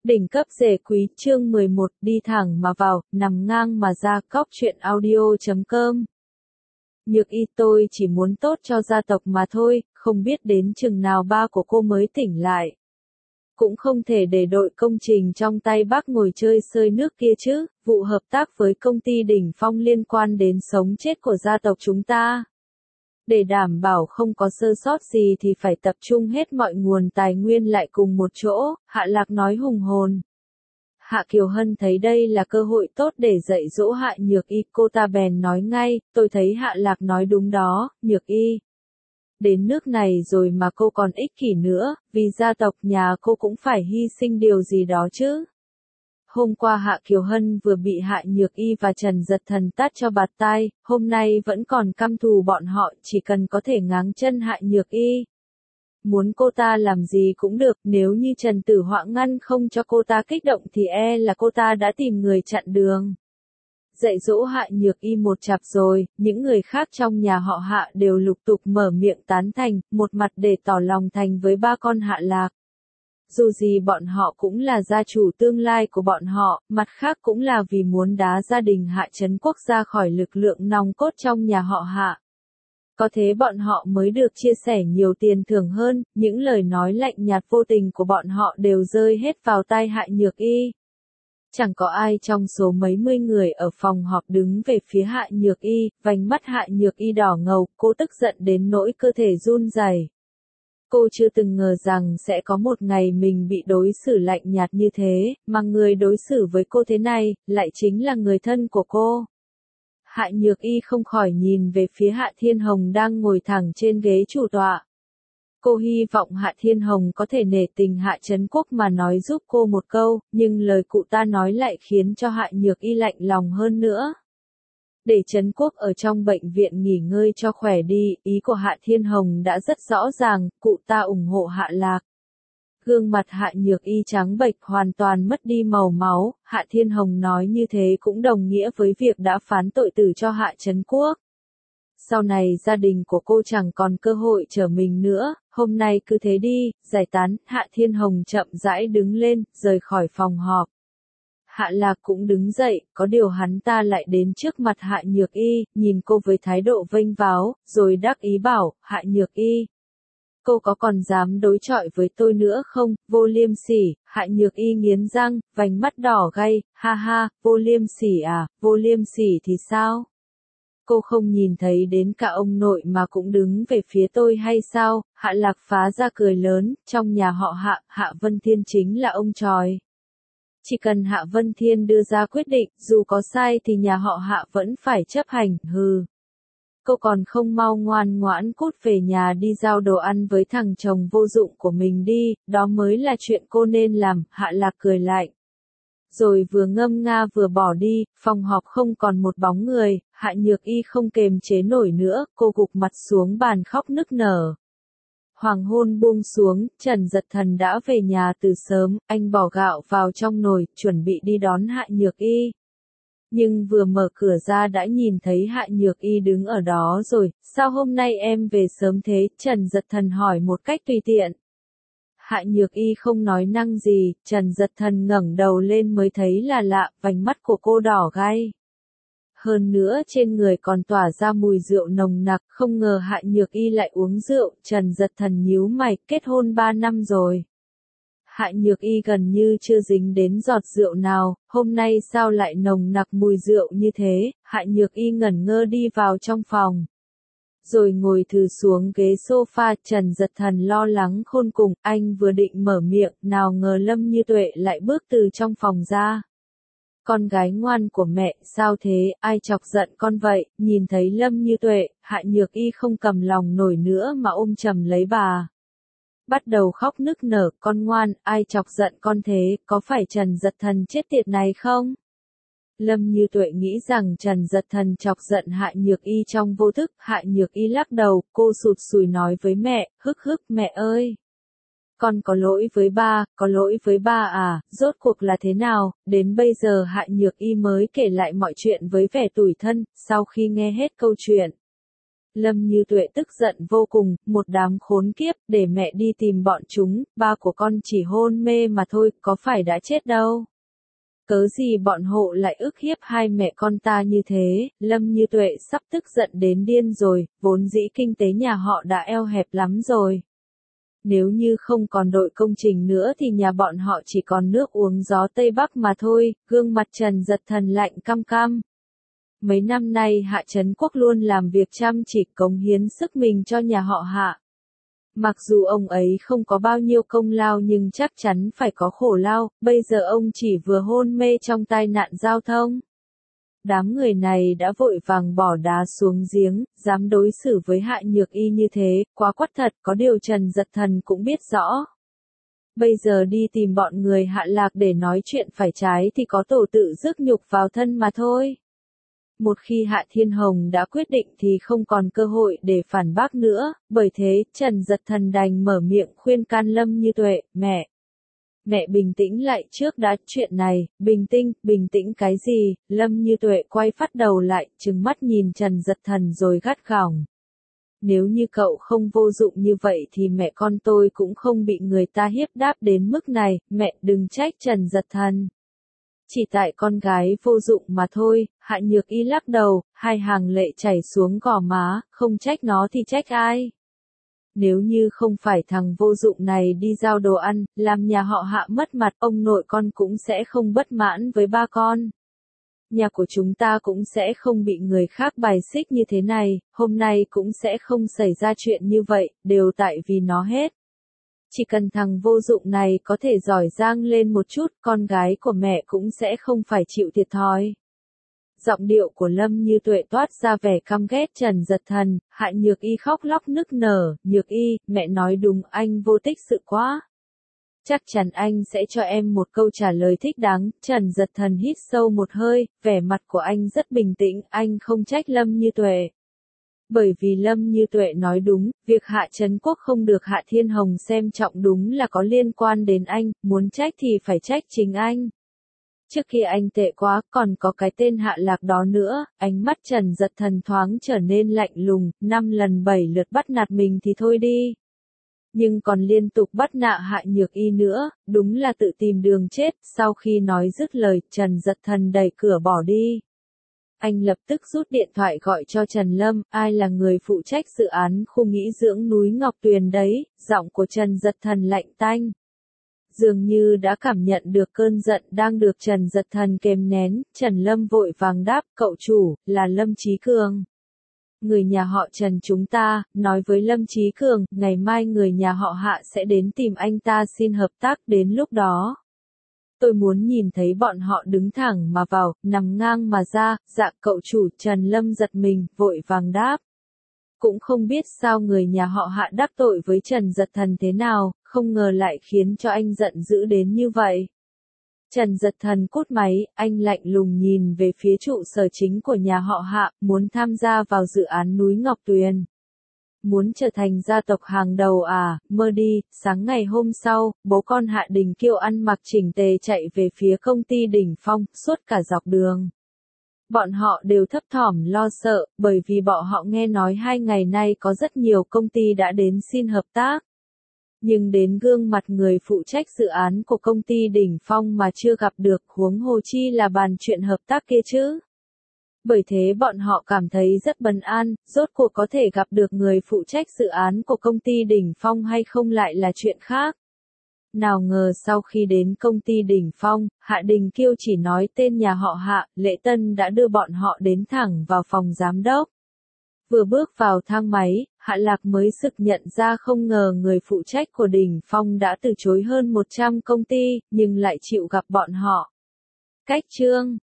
Đỉnh cấp rể quý chương 11 đi thẳng mà vào, nằm ngang mà ra cóc truyện audio.com. Nhược y tôi chỉ muốn tốt cho gia tộc mà thôi, không biết đến chừng nào ba của cô mới tỉnh lại. Cũng không thể để đội công trình trong tay bác ngồi chơi sơi nước kia chứ, vụ hợp tác với công ty Đỉnh Phong liên quan đến sống chết của gia tộc chúng ta. Để đảm bảo không có sơ sót gì thì phải tập trung hết mọi nguồn tài nguyên lại cùng một chỗ, Hạ Lạc nói hùng hồn. Hạ Kiều Hân thấy đây là cơ hội tốt để dạy dỗ Hạ Nhược Y, cô ta bèn nói ngay, tôi thấy Hạ Lạc nói đúng đó, Nhược Y. Đến nước này rồi mà cô còn ích kỷ nữa, vì gia tộc nhà cô cũng phải hy sinh điều gì đó chứ. Hôm qua Hạ Kiều Hân vừa bị Hạ Nhược Y và Trần Dật Thần tát cho bạt tai, hôm nay vẫn còn căm thù bọn họ, chỉ cần có thể ngáng chân Hạ Nhược Y. Muốn cô ta làm gì cũng được, nếu như Trần Tử Họa ngăn không cho cô ta kích động thì là cô ta đã tìm người chặn đường. Dạy dỗ Hạ Nhược Y một chặp rồi, những người khác trong nhà họ Hạ đều lục tục mở miệng tán thành, một mặt để tỏ lòng thành với ba con Hạ Lạc. Dù gì bọn họ cũng là gia chủ tương lai của bọn họ, mặt khác cũng là vì muốn đá gia đình Hạ Trấn Quốc ra khỏi lực lượng nòng cốt trong nhà họ Hạ. Có thế bọn họ mới được chia sẻ nhiều tiền thưởng hơn, những lời nói lạnh nhạt vô tình của bọn họ đều rơi hết vào tai Hạ Nhược Y. Chẳng có ai trong số mấy mươi người ở phòng họp đứng về phía Hạ Nhược Y, vành mắt Hạ Nhược Y đỏ ngầu, cô tức giận đến nỗi cơ thể run rẩy. Cô chưa từng ngờ rằng sẽ có một ngày mình bị đối xử lạnh nhạt như thế, mà người đối xử với cô thế này, lại chính là người thân của cô. Hạ Nhược Y không khỏi nhìn về phía Hạ Thiên Hồng đang ngồi thẳng trên ghế chủ tọa. Cô hy vọng Hạ Thiên Hồng có thể nể tình Hạ Trấn Quốc mà nói giúp cô một câu, nhưng lời cụ ta nói lại khiến cho Hạ Nhược Y lạnh lòng hơn nữa. Để Trấn Quốc ở trong bệnh viện nghỉ ngơi cho khỏe đi, ý của Hạ Thiên Hồng đã rất rõ ràng, cụ ta ủng hộ Hạ Lạc. Gương mặt Hạ Nhược Y trắng bệch hoàn toàn mất đi màu máu, Hạ Thiên Hồng nói như thế cũng đồng nghĩa với việc đã phán tội tử cho Hạ Trấn Quốc. Sau này gia đình của cô chẳng còn cơ hội trở mình nữa, hôm nay cứ thế đi, giải tán, Hạ Thiên Hồng chậm rãi đứng lên, rời khỏi phòng họp. Hạ Lạc cũng đứng dậy, có điều hắn ta lại đến trước mặt Hạ Nhược Y, nhìn cô với thái độ vênh váo, rồi đắc ý bảo, Hạ Nhược Y. Cô có còn dám đối chọi với tôi nữa không, vô liêm sỉ, Hạ Nhược Y nghiến răng, vành mắt đỏ gay, ha ha, vô liêm sỉ à, vô liêm sỉ thì sao? Cô không nhìn thấy đến cả ông nội mà cũng đứng về phía tôi hay sao? Hạ Lạc phá ra cười lớn, trong nhà họ Hạ, Hạ Vân Thiên chính là ông tròi. Chỉ cần Hạ Vân Thiên đưa ra quyết định, dù có sai thì nhà họ Hạ vẫn phải chấp hành, hừ. Cô còn không mau ngoan ngoãn cút về nhà đi giao đồ ăn với thằng chồng vô dụng của mình đi, đó mới là chuyện cô nên làm, Hạ Lạc cười lạnh. Rồi vừa ngâm nga vừa bỏ đi, phòng họp không còn một bóng người, Hạ Nhược Y không kềm chế nổi nữa, cô gục mặt xuống bàn khóc nức nở. Hoàng hôn buông xuống, Trần Dật Thần đã về nhà từ sớm, anh bỏ gạo vào trong nồi, chuẩn bị đi đón Hạ Nhược Y. Nhưng vừa mở cửa ra đã nhìn thấy Hạ Nhược Y đứng ở đó rồi, sao hôm nay em về sớm thế, Trần Dật Thần hỏi một cách tùy tiện. Hạ Nhược Y không nói năng gì, Trần Dật Thần ngẩng đầu lên mới thấy là lạ, vành mắt của cô đỏ gay. Hơn nữa trên người còn tỏa ra mùi rượu nồng nặc, không ngờ Hạ Nhược Y lại uống rượu, Trần Dật Thần nhíu mày, kết hôn 3 năm rồi. Hạ Nhược Y gần như chưa dính đến giọt rượu nào, hôm nay sao lại nồng nặc mùi rượu như thế, Hạ Nhược Y ngẩn ngơ đi vào trong phòng. Rồi ngồi thừ xuống ghế sofa, Trần Dật Thần lo lắng khôn cùng, anh vừa định mở miệng, nào ngờ Lâm Như Tuệ lại bước từ trong phòng ra. Con gái ngoan của mẹ, sao thế, ai chọc giận con vậy, nhìn thấy Lâm Như Tuệ, Hạ Nhược Y không cầm lòng nổi nữa mà ôm chầm lấy bà. Bắt đầu khóc nức nở, con ngoan, ai chọc giận con thế, có phải Trần Dật Thần chết tiệt này không? Lâm Như Tuệ nghĩ rằng Trần Dật Thần chọc giận Hạ Nhược Y trong vô thức, Hạ Nhược Y lắc đầu, cô sụt sùi nói với mẹ, hức hức, mẹ ơi. Con có lỗi với ba à, rốt cuộc là thế nào, đến bây giờ Hạ Nhược Y mới kể lại mọi chuyện với vẻ tủi thân, sau khi nghe hết câu chuyện. Lâm Như Tuệ tức giận vô cùng, một đám khốn kiếp, để mẹ đi tìm bọn chúng, ba của con chỉ hôn mê mà thôi, có phải đã chết đâu. Cớ gì bọn hộ lại ức hiếp hai mẹ con ta như thế, Lâm Như Tuệ sắp tức giận đến điên rồi, vốn dĩ kinh tế nhà họ đã eo hẹp lắm rồi. Nếu như không còn đội công trình nữa thì nhà bọn họ chỉ còn nước uống gió Tây Bắc mà thôi, gương mặt Trần Dật Thần lạnh căm căm. Mấy năm nay Hạ Trấn Quốc luôn làm việc chăm chỉ cống hiến sức mình cho nhà họ Hạ. Mặc dù ông ấy không có bao nhiêu công lao nhưng chắc chắn phải có khổ lao, bây giờ ông chỉ vừa hôn mê trong tai nạn giao thông. Đám người này đã vội vàng bỏ đá xuống giếng, dám đối xử với Hạ Nhược Y như thế, quá quắt thật, có điều Trần Dật Thần cũng biết rõ. Bây giờ đi tìm bọn người Hạ Lạc để nói chuyện phải trái thì có tổ tự rước nhục vào thân mà thôi. Một khi Hạ Thiên Hồng đã quyết định thì không còn cơ hội để phản bác nữa, bởi thế, Trần Dật Thần đành mở miệng khuyên can Lâm Như Tuệ, mẹ. Mẹ bình tĩnh lại trước đã, chuyện này, bình tĩnh cái gì, Lâm Như Tuệ quay phát đầu lại, trừng mắt nhìn Trần Dật Thần rồi gắt gỏng. Nếu như cậu không vô dụng như vậy thì mẹ con tôi cũng không bị người ta hiếp đáp đến mức này, mẹ đừng trách Trần Dật Thần. Chỉ tại con gái vô dụng mà thôi, Hạ Nhược Y lắc đầu, hai hàng lệ chảy xuống gò má, không trách nó thì trách ai. Nếu như không phải thằng vô dụng này đi giao đồ ăn, làm nhà họ Hạ mất mặt, ông nội con cũng sẽ không bất mãn với ba con. Nhà của chúng ta cũng sẽ không bị người khác bài xích như thế này, hôm nay cũng sẽ không xảy ra chuyện như vậy, đều tại vì nó hết. Chỉ cần thằng vô dụng này có thể giỏi giang lên một chút, con gái của mẹ cũng sẽ không phải chịu thiệt thòi. Giọng điệu của Lâm Như Tuệ toát ra vẻ căm ghét Trần Dật Thần, Hạ Nhược Y khóc lóc nức nở, Nhược Y, mẹ nói đúng, anh vô tích sự quá. Chắc chắn anh sẽ cho em một câu trả lời thích đáng, Trần Dật Thần hít sâu một hơi, vẻ mặt của anh rất bình tĩnh, anh không trách Lâm Như Tuệ. Bởi vì Lâm Như Tuệ nói đúng, việc Hạ Trấn Quốc không được Hạ Thiên Hồng xem trọng đúng là có liên quan đến anh, muốn trách thì phải trách chính anh. Trước khi anh tệ quá, còn có cái tên Hạ Lạc đó nữa, ánh mắt Trần Dật Thần thoáng trở nên lạnh lùng, 5 lần 7 lượt bắt nạt mình thì thôi đi. Nhưng còn liên tục bắt nạt Hạ Nhược Y nữa, đúng là tự tìm đường chết, sau khi nói dứt lời, Trần Dật Thần đẩy cửa bỏ đi. Anh lập tức rút điện thoại gọi cho Trần Lâm, ai là người phụ trách dự án khu nghỉ dưỡng núi Ngọc Tuyền đấy, giọng của Trần Dật Thần lạnh tanh. Dường như đã cảm nhận được cơn giận đang được Trần Dật Thần kềm nén, Trần Lâm vội vàng đáp, cậu chủ, là Lâm Chí Cường. Người nhà họ Trần chúng ta, nói với Lâm Chí Cường, ngày mai người nhà họ Hạ sẽ đến tìm anh ta xin hợp tác, đến lúc đó. Tôi muốn nhìn thấy bọn họ đứng thẳng mà vào, nằm ngang mà ra, dạ cậu chủ, Trần Lâm giật mình, vội vàng đáp. Cũng không biết sao người nhà họ Hạ đắc tội với Trần Dật Thần thế nào, không ngờ lại khiến cho anh giận dữ đến như vậy. Trần Dật Thần cút máy, anh lạnh lùng nhìn về phía trụ sở chính của nhà họ Hạ, muốn tham gia vào dự án núi Ngọc Tuyền. Muốn trở thành gia tộc hàng đầu à, mơ đi, sáng ngày hôm sau, bố con Hạ Đình Kiêu ăn mặc chỉnh tề chạy về phía công ty Đỉnh Phong, suốt cả dọc đường. Bọn họ đều thấp thỏm lo sợ, bởi vì bọn họ nghe nói 2 ngày nay có rất nhiều công ty đã đến xin hợp tác. Nhưng đến gương mặt người phụ trách dự án của công ty Đỉnh Phong mà chưa gặp được, huống hồ chi là bàn chuyện hợp tác kia chứ. Bởi thế bọn họ cảm thấy rất bất an, rốt cuộc có thể gặp được người phụ trách dự án của công ty Đỉnh Phong hay không lại là chuyện khác. Nào ngờ sau khi đến công ty Đỉnh Phong, Hạ Đình Kiêu chỉ nói tên nhà họ Hạ, Lễ Tân đã đưa bọn họ đến thẳng vào phòng giám đốc. Vừa bước vào thang máy, Hạ Lạc mới sực nhận ra không ngờ người phụ trách của Đỉnh Phong đã từ chối hơn 100 công ty, nhưng lại chịu gặp bọn họ. Cách chương